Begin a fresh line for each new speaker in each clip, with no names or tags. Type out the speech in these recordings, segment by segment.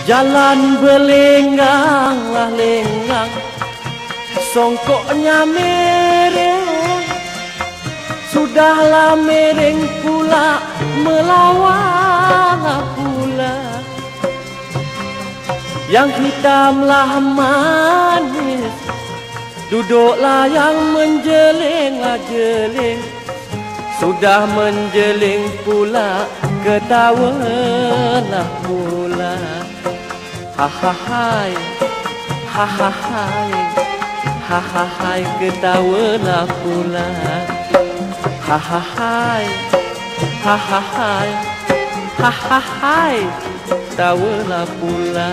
Jalan berlenggang-lah lenggang, songkoknya mereng. Sudahlah mereng pula, melawan pula. Yang hitamlah manis, duduklah yang menjeling-jeling. Sudah menjeling pula, ketawalah pula. Hahahai, hahahai, hahahai, ketawalah pula. Hahahai, hahahai, hahahai, ketawalah pula.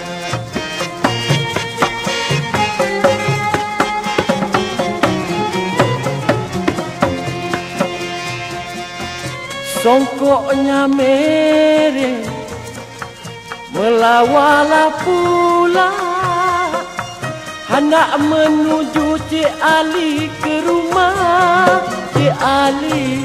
Songkoknya mereng, melawalah pula. Hendak menuju Cik Ali, ke rumah Cik Ali.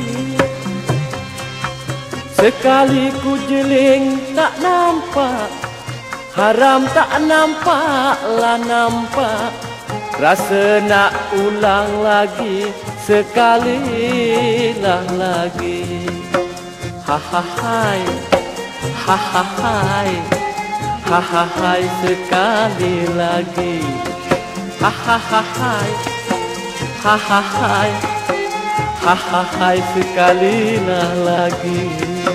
Sekali ku jeling tak nampak, haram tak nampaklah nampak. Rasa nak ulang lagi, sekalilah lagi. Hahahai, hahahai, hahahai, sekali lagi. Hahahai, hahahai, hahahai, sekalilah lagi.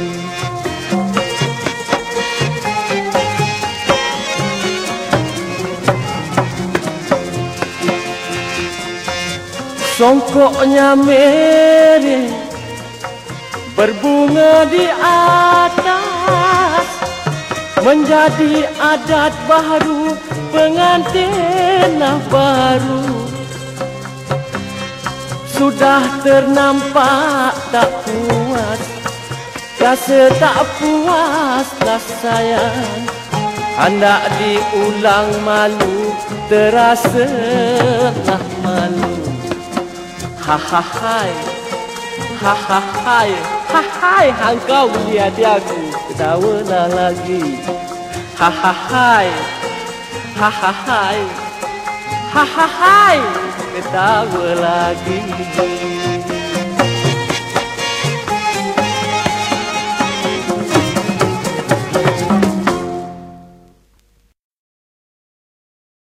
Songkoknya mereng, berbunga di atas, menjadi adat baru, pengantinlah baru. Sudah ternampak tak puas, rasa tak puaslah sayang. Hendak diulang malu, terasalah malu. Hahahai, hahahai, hahai, engkau melihat aku, ketawalah lagi. Hahahai, hahahai, hahahai, ketawa lagi.